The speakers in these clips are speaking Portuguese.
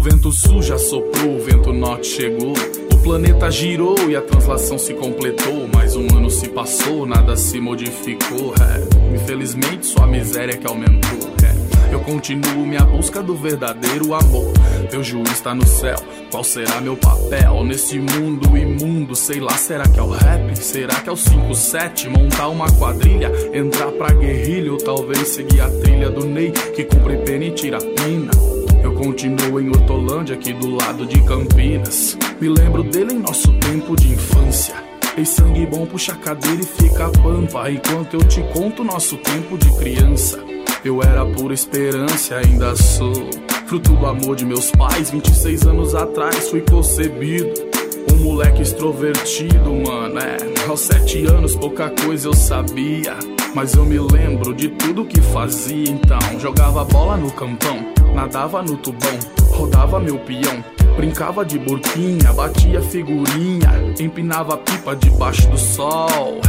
vento sul já soprou, o vento norte chegou. O planeta girou e a translação se completou. Mais um ano se passou, nada se modificou. Infelizmente só a miséria que aumentou. Eu continuo minha busca do verdadeiro amor. Meu juiz tá no céu, qual será meu papel nesse mundo imundo? Sei lá, será que é o rap? Será que é o 5-7? Montar uma quadrilha, entrar pra guerrilha, ou talvez seguir a trilha do Ney, que cumpre pena e tira pina. Eu continuo em Hortolândia, aqui do lado de Campinas. Me lembro dele em nosso tempo de infância. Ei, sangue bom, puxa a cadeira e fica a pampa, enquanto eu te conto nosso tempo de criança. Eu era pura esperança e ainda sou fruto do amor de meus pais. 26 anos atrás fui concebido um moleque extrovertido, mano. Aos 7 anos pouca coisa eu sabia, mas eu me lembro de tudo que fazia então. Jogava bola no campão, nadava no tubão, rodava meu peão, brincava de burquinha, batia figurinha, empinava pipa debaixo do sol.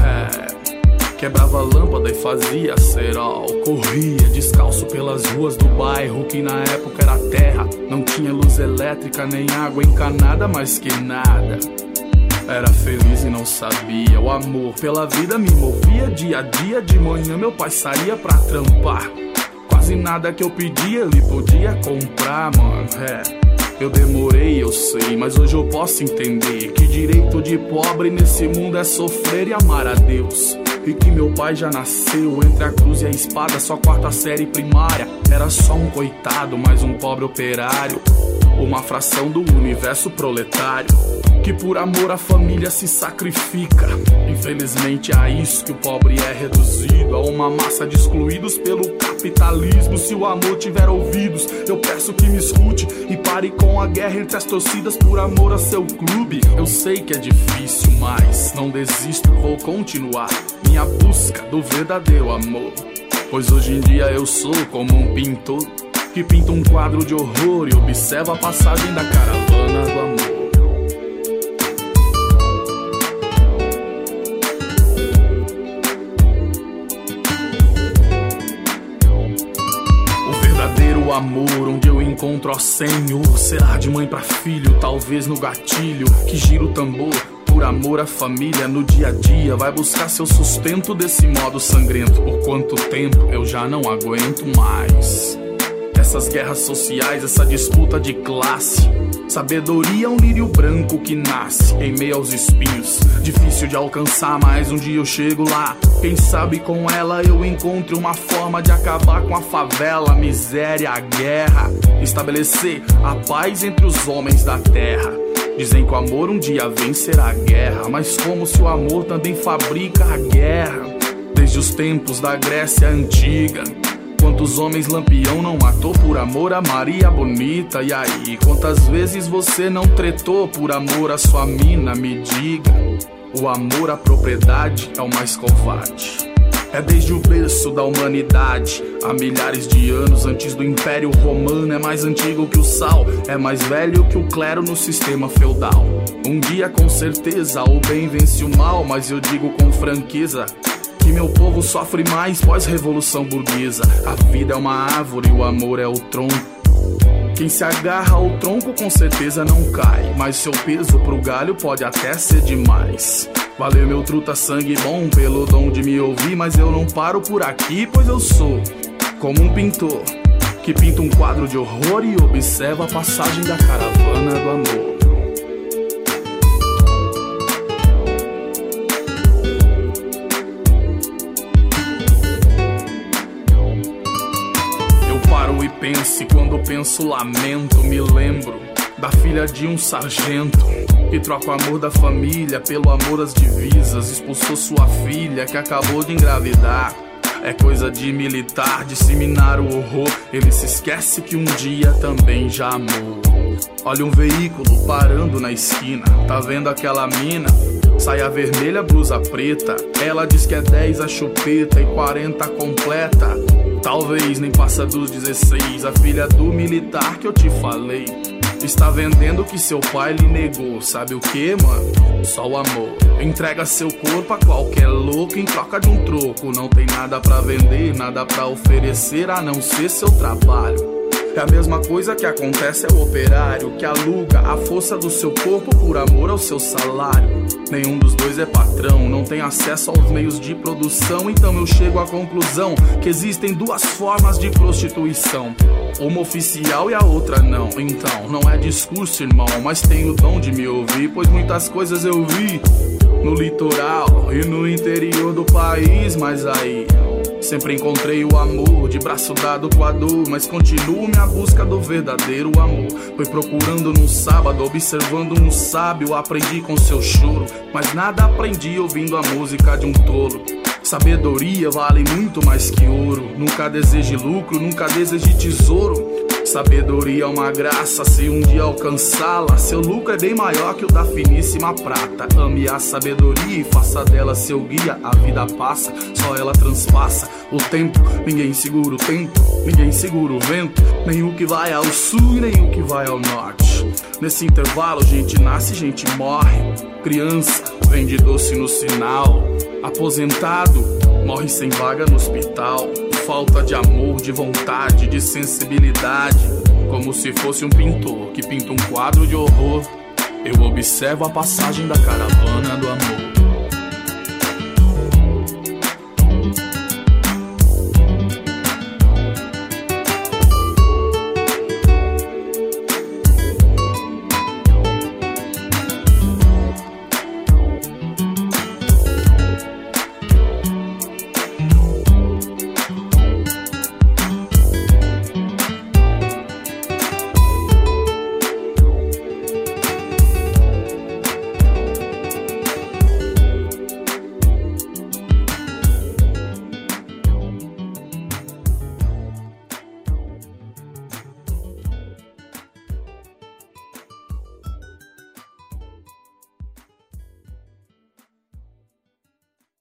Quebrava lâmpada e fazia cerol. Corria descalço pelas ruas do bairro, que na época era terra. Não tinha luz elétrica nem água encanada, mas que nada. Era feliz e não sabia. O amor pela vida me movia dia a dia. De manhã meu pai saía pra trampar. Quase nada que eu pedia ele podia comprar, mano. Eu demorei, eu sei, mas hoje eu posso entender que direito de pobre nesse mundo é sofrer e amar a Deus. E que meu pai já nasceu entre a cruz e a espada, só 4ª série primária. Era só um coitado, mais um pobre operário, uma fração do universo proletário, que por amor à família se sacrifica. Infelizmente é a isso que o pobre é reduzido, a uma massa de excluídos pelo capitalismo. Se o amor tiver ouvidos, eu peço que me escute e pare com a guerra entre as torcidas por amor a seu clube. Eu sei que é difícil, mas não desisto, vou continuar minha busca do verdadeiro amor. Pois hoje em dia eu sou como um pintor que pinta um quadro de horror e observa a passagem da caravana do amor. O amor onde eu encontro, ó Senhor, será de mãe pra filho, talvez no gatilho que gira o tambor. Por amor à família no dia a dia, vai buscar seu sustento desse modo sangrento. Por quanto tempo eu já não aguento mais essas guerras sociais, essa disputa de classe. Sabedoria é um lírio branco que nasce em meio aos espinhos, difícil de alcançar, mas um dia eu chego lá. Quem sabe com ela eu encontre uma forma de acabar com a favela, a miséria, a guerra, estabelecer a paz entre os homens da terra. Dizem que o amor um dia vencerá a guerra, mas como se o amor também fabrica a guerra? Desde os tempos da Grécia Antiga, quantos homens Lampião não matou por amor a Maria Bonita? E aí, quantas vezes você não tretou por amor a sua mina? Me diga, o amor à propriedade é o mais covarde. É desde o berço da humanidade, há milhares de anos antes do Império Romano. É mais antigo que o sal, é mais velho que o clero no sistema feudal. Um dia com certeza o bem vence o mal, mas eu digo com franqueza que meu povo sofre mais pós-revolução burguesa. A vida é uma árvore, o amor é o tronco. Quem se agarra ao tronco com certeza não cai, mas seu peso pro galho pode até ser demais. Valeu meu truta sangue bom pelo dom de me ouvir, mas eu não paro por aqui, pois eu sou como um pintor que pinta um quadro de horror e observa a passagem da caravana do amor. Pense, quando penso lamento, me lembro da filha de um sargento que troca o amor da família pelo amor às divisas. Expulsou sua filha que acabou de engravidar. É coisa de militar, disseminar o horror. Ele se esquece que um dia também já amou. Olha um veículo parando na esquina, tá vendo aquela mina? Saia vermelha, blusa preta. Ela diz que é 10 a chupeta e 40 completa. Talvez nem passa dos 16. A filha do militar que eu te falei está vendendo o que seu pai lhe negou. Sabe o que, mano? Só o amor. Entrega seu corpo a qualquer louco em troca de um troco. Não tem nada pra vender, nada pra oferecer a não ser seu trabalho. É a mesma coisa que acontece ao operário que aluga a força do seu corpo por amor ao seu salário. Nenhum dos dois é patrão, não tem acesso aos meios de produção. Então eu chego à conclusão que existem duas formas de prostituição, uma oficial e a outra não. Então, não é discurso, irmão, mas tenho o dom de me ouvir, pois muitas coisas eu vi no litoral e no interior do país. Mas aí sempre encontrei o amor de braço dado com a dor, mas continuo minha busca do verdadeiro amor. Fui procurando num sábado, observando um sábio, aprendi com seu choro, mas nada aprendi ouvindo a música de um tolo. Sabedoria vale muito mais que ouro. Nunca deseje lucro, nunca deseje tesouro. Sabedoria é uma graça, se um dia alcançá-la, seu lucro é bem maior que o da finíssima prata. Ame a sabedoria e faça dela seu guia. A vida passa, só ela transpassa o tempo. Ninguém segura o tempo, ninguém segura o vento, nem o que vai ao sul e nem o que vai ao norte. Nesse intervalo, gente nasce, gente morre. Criança vende doce no sinal. Aposentado morre sem vaga no hospital. Falta de amor, de vontade, de sensibilidade. Como se fosse um pintor que pinta um quadro de horror. Eu observo a passagem da caravana do amor.